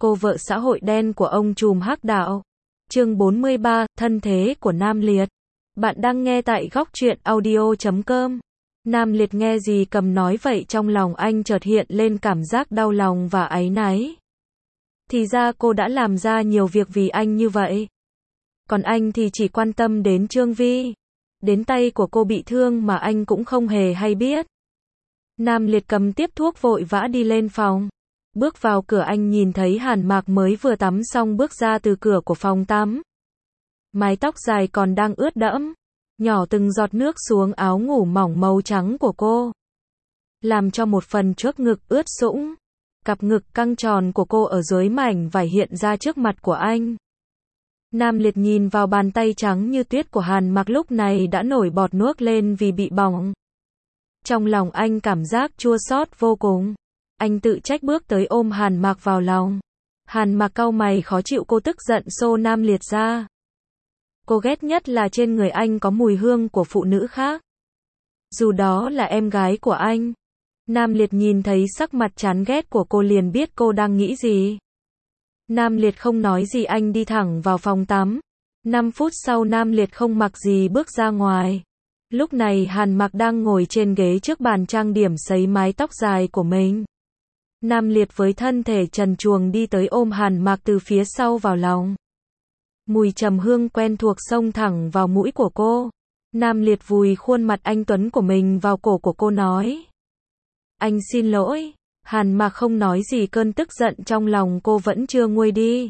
cô vợ xã hội đen của ông trùm hắc đạo. Chương 43, thân thế của Nam Liệt. Bạn đang nghe tại góc truyện audio.com. Nam Liệt nghe dì Cầm nói vậy trong lòng anh chợt hiện lên cảm giác đau lòng và áy náy. Thì ra cô đã làm ra nhiều việc vì anh như vậy. Còn anh thì chỉ quan tâm đến Trương Vi. Đến tay của cô bị thương mà anh cũng không hề hay biết. Nam Liệt cầm tiếp thuốc vội vã đi lên phòng. Bước vào cửa anh nhìn thấy Hàn Mạc mới vừa tắm xong bước ra từ cửa của phòng tắm. Mái tóc dài còn đang ướt đẫm, nhỏ từng giọt nước xuống áo ngủ mỏng màu trắng của cô, làm cho một phần trước ngực ướt sũng. Cặp ngực căng tròn của cô ở dưới mảnh vải hiện ra trước mặt của anh. Nam Liệt nhìn vào bàn tay trắng như tuyết của Hàn Mạc lúc này đã nổi bọt nước lên vì bị bỏng. Trong lòng anh cảm giác chua xót vô cùng. Anh tự trách bước tới ôm Hàn Mạc vào lòng. Hàn Mạc cau mày khó chịu, cô tức giận xô Nam Liệt ra. Cô ghét nhất là trên người anh có mùi hương của phụ nữ khác. Dù đó là em gái của anh. Nam Liệt nhìn thấy sắc mặt chán ghét của cô liền biết cô đang nghĩ gì. Nam Liệt không nói gì, anh đi thẳng vào phòng tắm. 5 phút sau Nam Liệt không mặc gì bước ra ngoài. Lúc này Hàn Mạc đang ngồi trên ghế trước bàn trang điểm sấy mái tóc dài của mình. Nam Liệt với thân thể trần truồng đi tới ôm Hàn Mạc từ phía sau vào lòng. Mùi trầm hương quen thuộc xông thẳng vào mũi của cô. Nam Liệt vùi khuôn mặt anh tuấn của mình vào cổ của cô nói. Anh xin lỗi. Hàn Mạc không nói gì, cơn tức giận trong lòng cô vẫn chưa nguôi đi.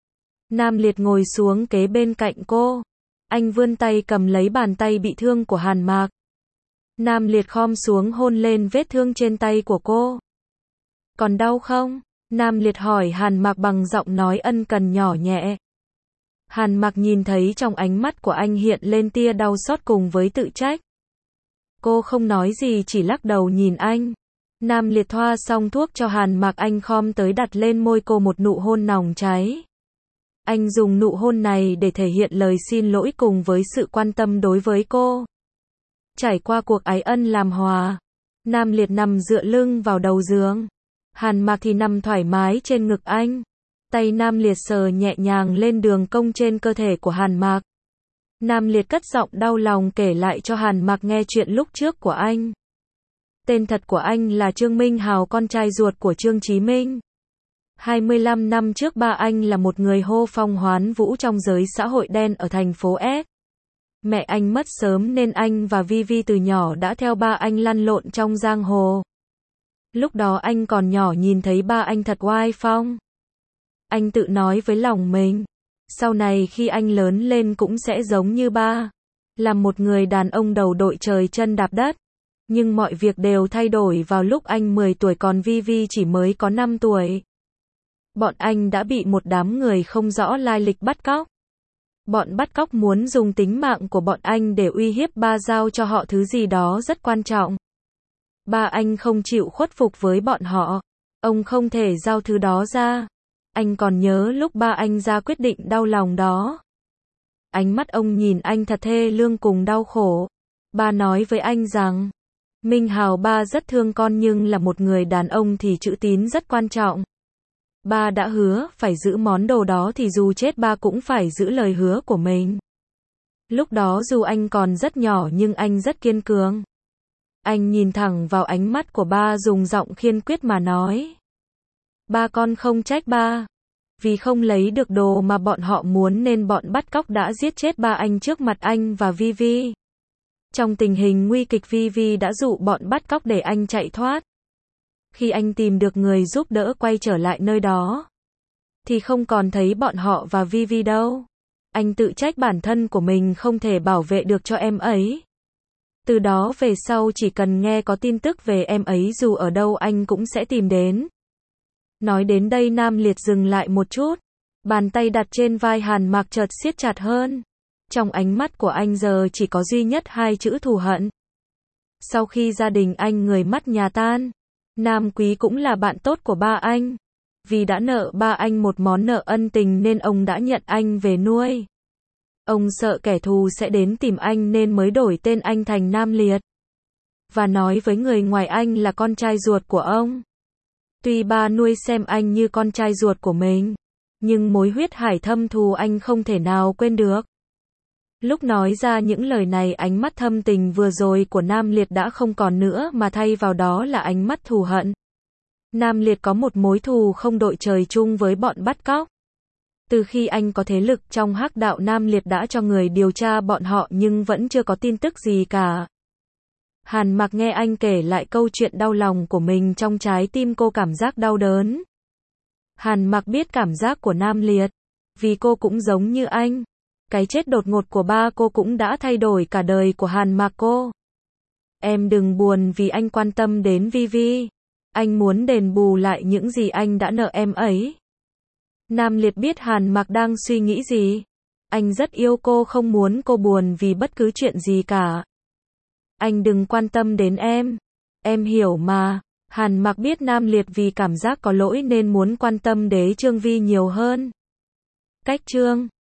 Nam Liệt ngồi xuống kế bên cạnh cô. Anh vươn tay cầm lấy bàn tay bị thương của Hàn Mạc. Nam Liệt khom xuống hôn lên vết thương trên tay của cô. Còn đau không? Nam Liệt hỏi Hàn Mạc bằng giọng nói ân cần nhỏ nhẹ. Hàn Mạc nhìn thấy trong ánh mắt của anh hiện lên tia đau xót cùng với tự trách. Cô không nói gì, chỉ lắc đầu nhìn anh. Nam Liệt thoa xong thuốc cho Hàn Mạc, anh khom tới đặt lên môi cô một nụ hôn nồng cháy. Anh dùng nụ hôn này để thể hiện lời xin lỗi cùng với sự quan tâm đối với cô. Trải qua cuộc ái ân làm hòa, Nam Liệt nằm dựa lưng vào đầu giường. Hàn Mạc thì nằm thoải mái trên ngực anh. Tay Nam Liệt sờ nhẹ nhàng lên đường cong trên cơ thể của Hàn Mạc. Nam Liệt cất giọng đau lòng kể lại cho Hàn Mạc nghe chuyện lúc trước của anh. Tên thật của anh là Trương Minh Hào, con trai ruột của Trương Chí Minh. 25 năm trước ba anh là một người hô phong hoán vũ trong giới xã hội đen ở thành phố S. Mẹ anh mất sớm nên anh và Vivi từ nhỏ đã theo ba anh lăn lộn trong giang hồ. Lúc đó anh còn nhỏ, nhìn thấy ba anh thật oai phong. Anh tự nói với lòng mình, sau này khi anh lớn lên cũng sẽ giống như ba, làm một người đàn ông đầu đội trời chân đạp đất. Nhưng mọi việc đều thay đổi vào lúc anh 10 tuổi, còn Vivi chỉ mới có 5 tuổi. Bọn anh đã bị một đám người không rõ lai lịch bắt cóc. Bọn bắt cóc muốn dùng tính mạng của bọn anh để uy hiếp ba, giao cho họ thứ gì đó rất quan trọng. Ba anh không chịu khuất phục với bọn họ. Ông không thể giao thứ đó ra. Anh còn nhớ lúc ba anh ra quyết định đau lòng đó. Ánh mắt ông nhìn anh thật thê lương cùng đau khổ. Ba nói với anh rằng, Minh Hào, ba rất thương con nhưng là một người đàn ông thì chữ tín rất quan trọng. Ba đã hứa phải giữ món đồ đó thì dù chết ba cũng phải giữ lời hứa của mình. Lúc đó dù anh còn rất nhỏ nhưng anh rất kiên cường. Anh nhìn thẳng vào ánh mắt của ba, dùng giọng kiên quyết mà nói. Ba, con không trách ba. Vì không lấy được đồ mà bọn họ muốn nên bọn bắt cóc đã giết chết ba anh trước mặt anh và Vivi. Trong tình hình nguy kịch, Vivi đã dụ bọn bắt cóc để anh chạy thoát. Khi anh tìm được người giúp đỡ quay trở lại nơi đó, thì không còn thấy bọn họ và Vivi đâu. Anh tự trách bản thân của mình không thể bảo vệ được cho em ấy. Từ đó về sau chỉ cần nghe có tin tức về em ấy dù ở đâu anh cũng sẽ tìm đến. Nói đến đây Nam Liệt dừng lại một chút. Bàn tay đặt trên vai Hàn Mạc chợt siết chặt hơn. Trong ánh mắt của anh giờ chỉ có duy nhất hai chữ thù hận. Sau khi gia đình anh người mất nhà tan, Nam Quý cũng là bạn tốt của ba anh. Vì đã nợ ba anh một món nợ ân tình nên ông đã nhận anh về nuôi. Ông sợ kẻ thù sẽ đến tìm anh nên mới đổi tên anh thành Nam Liệt. Và nói với người ngoài anh là con trai ruột của ông. Tuy ba nuôi xem anh như con trai ruột của mình, nhưng mối huyết hải thâm thù anh không thể nào quên được. Lúc nói ra những lời này, ánh mắt thâm tình vừa rồi của Nam Liệt đã không còn nữa mà thay vào đó là ánh mắt thù hận. Nam Liệt có một mối thù không đội trời chung với bọn bắt cóc. Từ khi anh có thế lực trong hắc đạo, Nam Liệt đã cho người điều tra bọn họ nhưng vẫn chưa có tin tức gì cả. Hàn Mặc nghe anh kể lại câu chuyện đau lòng của mình, trong trái tim cô cảm giác đau đớn. Hàn Mặc biết cảm giác của Nam Liệt, vì cô cũng giống như anh. Cái chết đột ngột của ba cô cũng đã thay đổi cả đời của Hàn Mặc cô. Em đừng buồn vì anh quan tâm đến Vi Vi. Anh muốn đền bù lại những gì anh đã nợ em ấy. Nam Liệt biết Hàn Mặc đang suy nghĩ gì. Anh rất yêu cô, không muốn cô buồn vì bất cứ chuyện gì cả. Anh đừng quan tâm đến em. Em hiểu mà. Hàn Mặc biết Nam Liệt vì cảm giác có lỗi nên muốn quan tâm đến Trương Vi nhiều hơn. Cách Trương